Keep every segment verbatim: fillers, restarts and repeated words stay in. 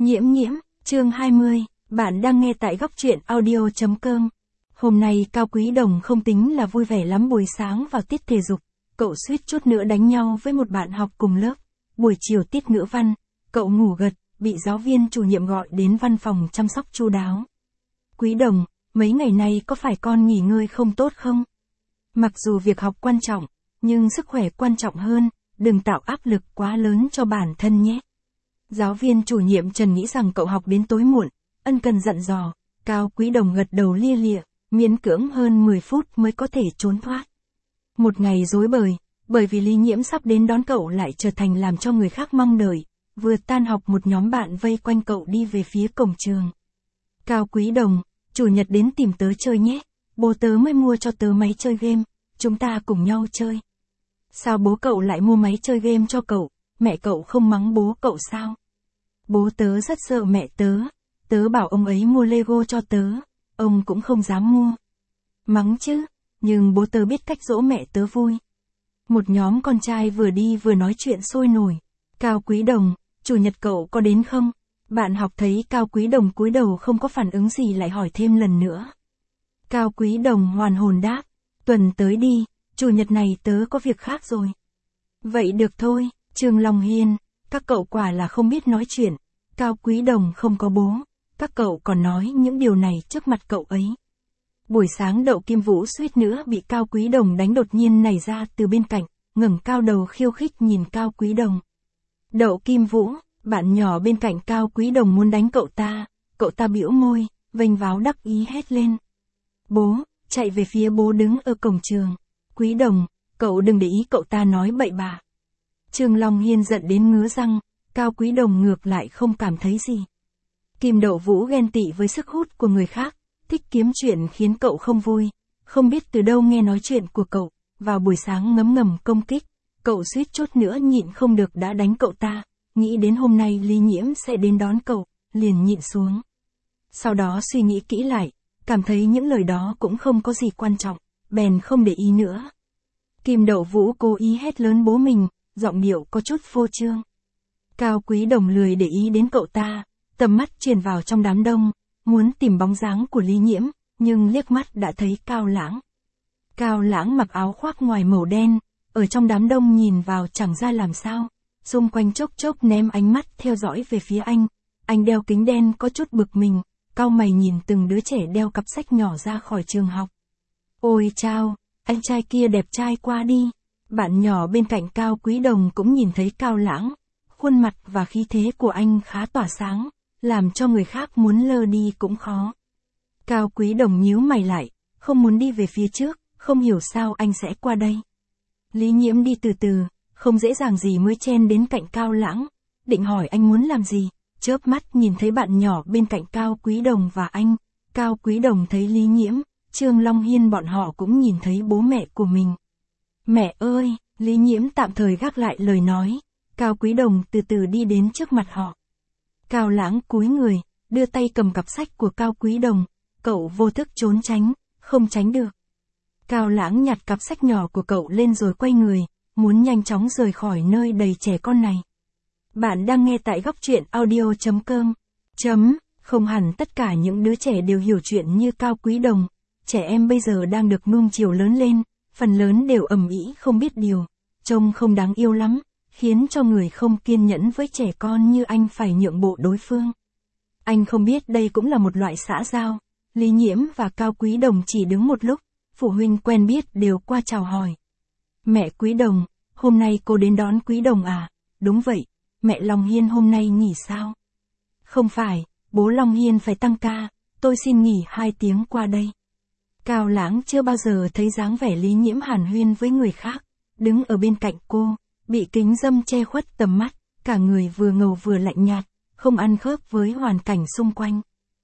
Nhiễm nhiễm, chương hai mươi, bạn đang nghe tại góc truyện audio chấm com. Hôm nay Cao Quý Đồng không tính là vui vẻ lắm. Buổi sáng vào tiết thể dục, cậu suýt chút nữa đánh nhau với một bạn học cùng lớp. Buổi chiều tiết ngữ văn, cậu ngủ gật, bị giáo viên chủ nhiệm gọi đến văn phòng chăm sóc chu đáo. Quý Đồng, mấy ngày nay có phải con nghỉ ngơi không tốt không? Mặc dù việc học quan trọng, nhưng sức khỏe quan trọng hơn, đừng tạo áp lực quá lớn cho bản thân nhé. Giáo viên chủ nhiệm Trần nghĩ rằng cậu học đến tối muộn, ân cần dặn dò. Cao Quý Đồng gật đầu lia lịa, miễn cưỡng hơn mười phút mới có thể trốn thoát. Một ngày rối bời, bởi vì Lý Nhiễm sắp đến đón cậu lại trở thành làm cho người khác mong đợi. Vừa tan học một nhóm bạn vây quanh cậu đi về phía cổng trường. Cao Quý Đồng, chủ nhật đến tìm tớ chơi nhé, bố tớ mới mua cho tớ máy chơi game, chúng ta cùng nhau chơi. Sao bố cậu lại mua máy chơi game cho cậu, mẹ cậu không mắng bố cậu sao? Bố tớ rất sợ mẹ tớ, tớ bảo ông ấy mua Lego cho tớ, ông cũng không dám mua. Mắng chứ, nhưng bố tớ biết cách dỗ mẹ tớ vui. Một nhóm con trai vừa đi vừa nói chuyện sôi nổi. Cao Quý Đồng, chủ nhật cậu có đến không? Bạn học thấy Cao Quý Đồng cúi đầu không có phản ứng gì lại hỏi thêm lần nữa. Cao Quý Đồng hoàn hồn đáp, tuần tới đi, chủ nhật này tớ có việc khác rồi. Vậy được thôi, Trương Long Hiên, các cậu quả là không biết nói chuyện. Cao Quý Đồng không có bố, các cậu còn nói những điều này trước mặt cậu ấy. Buổi sáng Đậu Kim Vũ suýt nữa bị Cao Quý Đồng đánh đột nhiên nảy ra từ bên cạnh, ngẩng cao đầu khiêu khích nhìn Cao Quý Đồng. Đậu Kim Vũ, bạn nhỏ bên cạnh Cao Quý Đồng muốn đánh cậu ta, cậu ta bĩu môi, vênh váo đắc ý hét lên. Bố, chạy về phía bố đứng ở cổng trường. Quý Đồng, cậu đừng để ý cậu ta nói bậy bạ. Trương Long Hiên giận đến ngứa răng, Cao Quý Đồng ngược lại không cảm thấy gì. Kim Đậu Vũ ghen tị với sức hút của người khác, thích kiếm chuyện khiến cậu không vui, không biết từ đâu nghe nói chuyện của cậu, vào buổi sáng ngấm ngầm công kích, cậu suýt chút nữa nhịn không được đã đánh cậu ta, nghĩ đến hôm nay Lý Nhiễm sẽ đến đón cậu, liền nhịn xuống. Sau đó suy nghĩ kỹ lại, cảm thấy những lời đó cũng không có gì quan trọng, bèn không để ý nữa. Kim Đậu Vũ cố ý hét lớn bố mình, giọng điệu có chút phô trương. Cao Quý Đồng lười để ý đến cậu ta, tầm mắt truyền vào trong đám đông, muốn tìm bóng dáng của Lý Nhiễm, nhưng liếc mắt đã thấy Cao Lãng. Cao Lãng mặc áo khoác ngoài màu đen, ở trong đám đông nhìn vào chẳng ra làm sao, xung quanh chốc chốc ném ánh mắt theo dõi về phía anh, anh đeo kính đen có chút bực mình, cau mày nhìn từng đứa trẻ đeo cặp sách nhỏ ra khỏi trường học. Ôi chao, anh trai kia đẹp trai quá đi. Bạn nhỏ bên cạnh Cao Quý Đồng cũng nhìn thấy Cao Lãng, khuôn mặt và khí thế của anh khá tỏa sáng, làm cho người khác muốn lơ đi cũng khó. Cao Quý Đồng nhíu mày lại, không muốn đi về phía trước, không hiểu sao anh sẽ qua đây. Lý Nhiễm đi từ từ, không dễ dàng gì mới chen đến cạnh Cao Lãng, định hỏi anh muốn làm gì, chớp mắt nhìn thấy bạn nhỏ bên cạnh Cao Quý Đồng và anh, Cao Quý Đồng thấy Lý Nhiễm, Trương Long Hiên bọn họ cũng nhìn thấy bố mẹ của mình. Mẹ ơi, Lý Nhiễm tạm thời gác lại lời nói, Cao Quý Đồng từ từ đi đến trước mặt họ. Cao Lãng cúi người, đưa tay cầm cặp sách của Cao Quý Đồng, cậu vô thức trốn tránh, không tránh được. Cao Lãng nhặt cặp sách nhỏ của cậu lên rồi quay người, muốn nhanh chóng rời khỏi nơi đầy trẻ con này. Bạn đang nghe tại góc truyện audio chấm com. Chấm, không hẳn tất cả những đứa trẻ đều hiểu chuyện như Cao Quý Đồng, trẻ em bây giờ đang được nuông chiều lớn lên, phần lớn đều ầm ĩ không biết điều, trông không đáng yêu lắm, khiến cho người không kiên nhẫn với trẻ con như anh phải nhượng bộ đối phương. Anh không biết đây cũng là một loại xã giao. Lý Nhiễm và Cao Quý Đồng chỉ đứng một lúc, phụ huynh quen biết đều qua chào hỏi. Mẹ Quý Đồng, hôm nay cô đến đón Quý Đồng à? Đúng vậy, mẹ Long Hiên hôm nay nghỉ sao? Không phải, bố Long Hiên phải tăng ca, tôi xin nghỉ hai tiếng qua đây. Cao Lãng chưa bao giờ thấy dáng vẻ Lý Nhiễm hàn huyên với người khác, đứng ở bên cạnh cô, bị kính râm che khuất tầm mắt, cả người vừa ngầu vừa lạnh nhạt, không ăn khớp với hoàn cảnh xung quanh.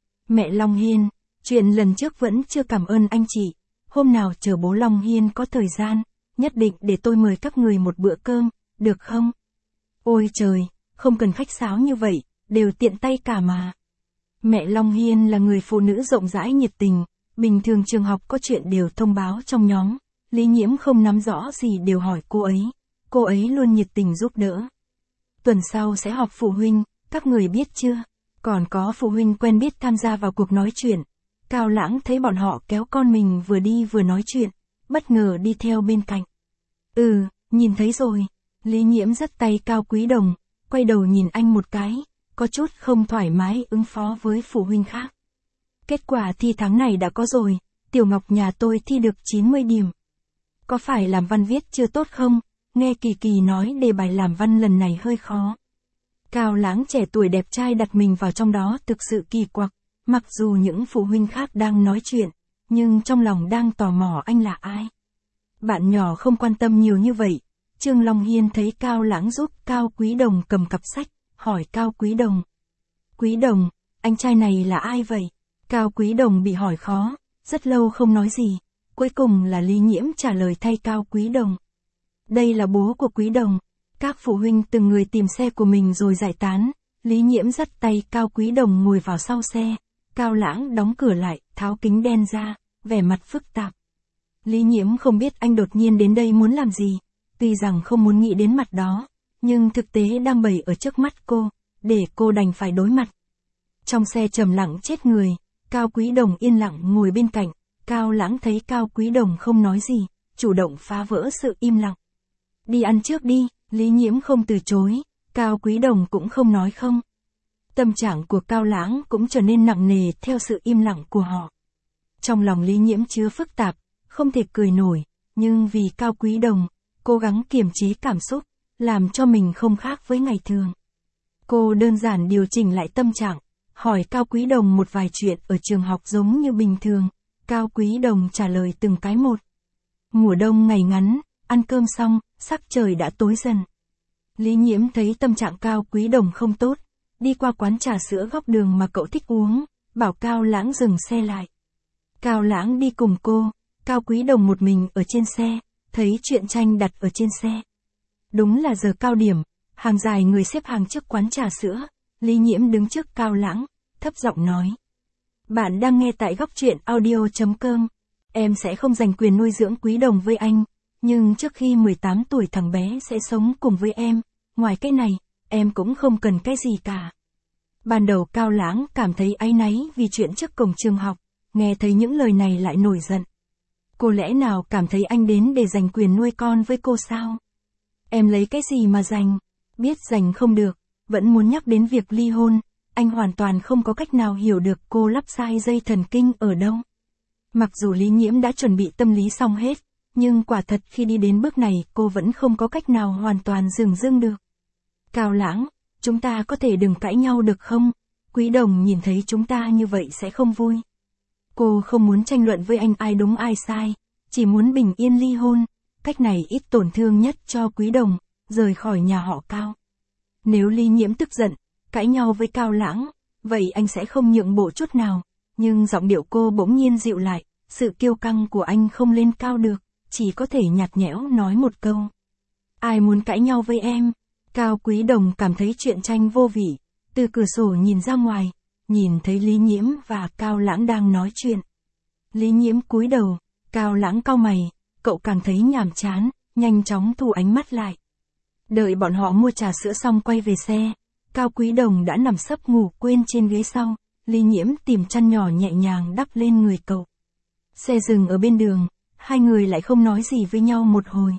Mẹ Long Hiên, chuyện lần trước vẫn chưa cảm ơn anh chị, hôm nào chờ bố Long Hiên có thời gian, nhất định để tôi mời các người một bữa cơm, được không? Ôi trời, không cần khách sáo như vậy, đều tiện tay cả mà. Mẹ Long Hiên là người phụ nữ rộng rãi nhiệt tình, bình thường trường học có chuyện đều thông báo trong nhóm, Lý Nhiễm không nắm rõ gì đều hỏi cô ấy, cô ấy luôn nhiệt tình giúp đỡ. Tuần sau sẽ họp phụ huynh, các người biết chưa? Còn có phụ huynh quen biết tham gia vào cuộc nói chuyện. Cao Lãng thấy bọn họ kéo con mình vừa đi vừa nói chuyện, bất ngờ đi theo bên cạnh. Ừ, nhìn thấy rồi. Lý Nhiễm dắt tay Cao Quý Đồng, quay đầu nhìn anh một cái, có chút không thoải mái ứng phó với phụ huynh khác. Kết quả thi tháng này đã có rồi, Tiểu Ngọc nhà tôi thi được chín mươi điểm. Có phải làm văn viết chưa tốt không? Nghe Kỳ Kỳ nói đề bài làm văn lần này hơi khó. Cao Lãng trẻ tuổi đẹp trai đặt mình vào trong đó thực sự kỳ quặc, mặc dù những phụ huynh khác đang nói chuyện, nhưng trong lòng đang tò mò anh là ai. Bạn nhỏ không quan tâm nhiều như vậy. Trương Long Hiên thấy Cao Lãng giúp Cao Quý Đồng cầm cặp sách, hỏi Cao Quý Đồng. Quý Đồng, anh trai này là ai vậy? Cao Quý Đồng bị hỏi khó, rất lâu không nói gì. Cuối cùng là Lý Nhiễm trả lời thay Cao Quý Đồng. Đây là bố của Quý Đồng. Các phụ huynh từng người tìm xe của mình rồi giải tán. Lý Nhiễm dắt tay Cao Quý Đồng ngồi vào sau xe. Cao Lãng đóng cửa lại, tháo kính đen ra, vẻ mặt phức tạp. Lý Nhiễm không biết anh đột nhiên đến đây muốn làm gì. Tuy rằng không muốn nghĩ đến mặt đó, nhưng thực tế đang bày ở trước mắt cô, để cô đành phải đối mặt. Trong xe trầm lặng chết người, Cao Quý Đồng yên lặng ngồi bên cạnh. Cao Lãng thấy Cao Quý Đồng không nói gì, chủ động phá vỡ sự im lặng. Đi ăn trước đi, Lý Nhiễm không từ chối, Cao Quý Đồng cũng không nói không. Tâm trạng của Cao Lãng cũng trở nên nặng nề theo sự im lặng của họ. Trong lòng Lý Nhiễm chứa phức tạp, không thể cười nổi, nhưng vì Cao Quý Đồng, cố gắng kiềm chế cảm xúc, làm cho mình không khác với ngày thường. Cô đơn giản điều chỉnh lại tâm trạng, hỏi Cao Quý Đồng một vài chuyện ở trường học giống như bình thường. Cao Quý Đồng trả lời từng cái một. Mùa đông ngày ngắn, ăn cơm xong, sắc trời đã tối dần. Lý Nhiễm thấy tâm trạng Cao Quý Đồng không tốt, đi qua quán trà sữa góc đường mà cậu thích uống, bảo Cao Lãng dừng xe lại. Cao Lãng đi cùng cô, Cao Quý Đồng một mình ở trên xe, thấy truyện tranh đặt ở trên xe. Đúng là giờ cao điểm, hàng dài người xếp hàng trước quán trà sữa, Lý Nhiễm đứng trước Cao Lãng, thấp giọng nói. Bạn đang nghe tại góc truyện audio.com. Em sẽ không giành quyền nuôi dưỡng Quý Đồng với anh, nhưng trước khi mười tám tuổi thằng bé sẽ sống cùng với em, ngoài cái này, em cũng không cần cái gì cả. Ban đầu Cao Lãng cảm thấy áy náy vì chuyện trước cổng trường học, nghe thấy những lời này lại nổi giận. Cô lẽ nào cảm thấy anh đến để giành quyền nuôi con với cô sao? Em lấy cái gì mà giành? Biết giành không được, vẫn muốn nhắc đến việc ly hôn. Anh hoàn toàn không có cách nào hiểu được cô lắp sai dây thần kinh ở đâu. Mặc dù Lý Nhiễm đã chuẩn bị tâm lý xong hết, nhưng quả thật khi đi đến bước này cô vẫn không có cách nào hoàn toàn dừng dưng được. Cao Lãng, chúng ta có thể đừng cãi nhau được không? Quý Đồng nhìn thấy chúng ta như vậy sẽ không vui. Cô không muốn tranh luận với anh ai đúng ai sai, chỉ muốn bình yên ly hôn. Cách này ít tổn thương nhất cho Quý Đồng, rời khỏi nhà họ Cao. Nếu Lý Nhiễm tức giận, cãi nhau với Cao Lãng, vậy anh sẽ không nhượng bộ chút nào. Nhưng giọng điệu cô bỗng nhiên dịu lại, sự kiêu căng của anh không lên cao được, chỉ có thể nhạt nhẽo nói một câu. Ai muốn cãi nhau với em? Cao Quý Đồng cảm thấy truyện tranh vô vị, từ cửa sổ nhìn ra ngoài, nhìn thấy Lý Nhiễm và Cao Lãng đang nói chuyện. Lý Nhiễm cúi đầu, Cao Lãng cau mày, cậu càng thấy nhàm chán, nhanh chóng thu ánh mắt lại. Đợi bọn họ mua trà sữa xong quay về xe, Cao Quý Đồng đã nằm sấp ngủ quên trên ghế sau, Lý Nhiễm tìm chăn nhỏ nhẹ nhàng đắp lên người cậu. Xe dừng ở bên đường, hai người lại không nói gì với nhau một hồi.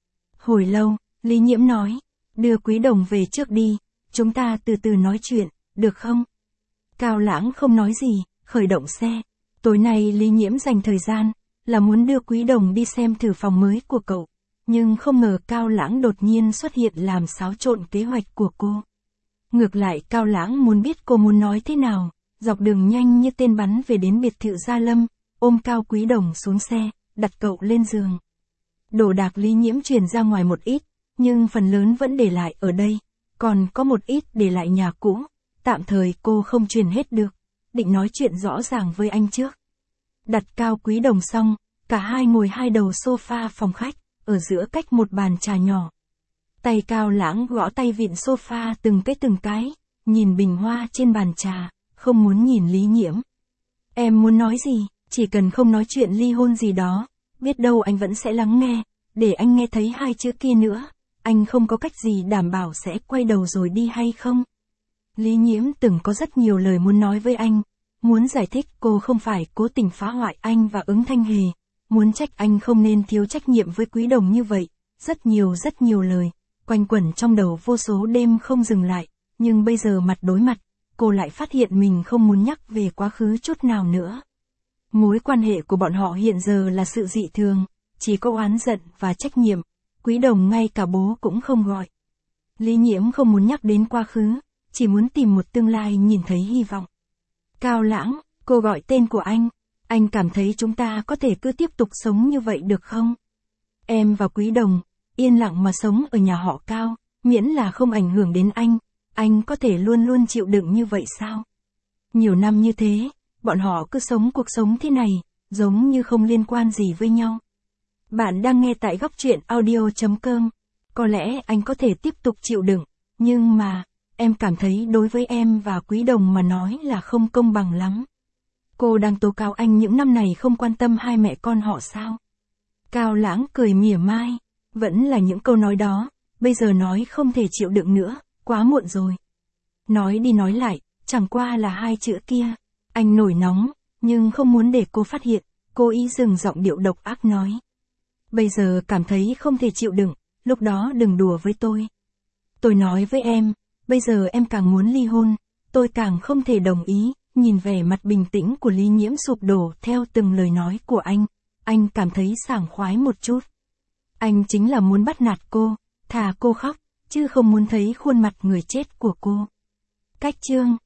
Hồi lâu, Lý Nhiễm nói, đưa Quý Đồng về trước đi, chúng ta từ từ nói chuyện, được không? Cao Lãng không nói gì, khởi động xe. Tối nay Lý Nhiễm dành thời gian, là muốn đưa Quý Đồng đi xem thử phòng mới của cậu. Nhưng không ngờ Cao Lãng đột nhiên xuất hiện làm xáo trộn kế hoạch của cô. Ngược lại Cao Lãng muốn biết cô muốn nói thế nào, dọc đường nhanh như tên bắn về đến biệt thự Gia Lâm, ôm Cao Quý Đồng xuống xe, đặt cậu lên giường. Đồ đạc Lý Nhiễm chuyển ra ngoài một ít, nhưng phần lớn vẫn để lại ở đây, còn có một ít để lại nhà cũ, tạm thời cô không chuyển hết được, định nói chuyện rõ ràng với anh trước. Đặt Cao Quý Đồng xong, cả hai ngồi hai đầu sofa phòng khách, ở giữa cách một bàn trà nhỏ. Tay Cao Lãng gõ tay vịn sofa từng cái từng cái, nhìn bình hoa trên bàn trà, không muốn nhìn Lý Nhiễm. Em muốn nói gì, chỉ cần không nói chuyện ly hôn gì đó, biết đâu anh vẫn sẽ lắng nghe, để anh nghe thấy hai chữ kia nữa, anh không có cách gì đảm bảo sẽ quay đầu rồi đi hay không? Lý Nhiễm từng có rất nhiều lời muốn nói với anh, muốn giải thích cô không phải cố tình phá hoại anh và Ứng Thanh Hề, muốn trách anh không nên thiếu trách nhiệm với Quý Đồng như vậy, rất nhiều rất nhiều lời, quanh quẩn trong đầu vô số đêm không dừng lại, nhưng bây giờ mặt đối mặt, cô lại phát hiện mình không muốn nhắc về quá khứ chút nào nữa. Mối quan hệ của bọn họ hiện giờ là sự dị thường, chỉ có oán giận và trách nhiệm, Quý Đồng ngay cả bố cũng không gọi. Lý Nhiễm không muốn nhắc đến quá khứ, chỉ muốn tìm một tương lai nhìn thấy hy vọng. Cao Lãng, cô gọi tên của anh, anh cảm thấy chúng ta có thể cứ tiếp tục sống như vậy được không? Em và Quý Đồng, yên lặng mà sống ở nhà họ Cao, miễn là không ảnh hưởng đến anh, anh có thể luôn luôn chịu đựng như vậy sao? Nhiều năm như thế, bọn họ cứ sống cuộc sống thế này, giống như không liên quan gì với nhau. Bạn đang nghe tại góc truyện audio chấm com. Có lẽ anh có thể tiếp tục chịu đựng, nhưng mà, em cảm thấy đối với em và Quý Đồng mà nói là không công bằng lắm. Cô đang tố cáo anh những năm này không quan tâm hai mẹ con họ sao? Cao Lãng cười mỉa mai, vẫn là những câu nói đó, bây giờ nói không thể chịu đựng nữa, quá muộn rồi. Nói đi nói lại, chẳng qua là hai chữ kia. Anh nổi nóng, nhưng không muốn để cô phát hiện, cố ý dừng giọng điệu độc ác nói. Bây giờ cảm thấy không thể chịu đựng, lúc đó đừng đùa với tôi. Tôi nói với em, bây giờ em càng muốn ly hôn, tôi càng không thể đồng ý, nhìn vẻ mặt bình tĩnh của Lý Nhiễm sụp đổ theo từng lời nói của anh, anh cảm thấy sảng khoái một chút. Anh chính là muốn bắt nạt cô, thà cô khóc, chứ không muốn thấy khuôn mặt người chết của cô. Cách chương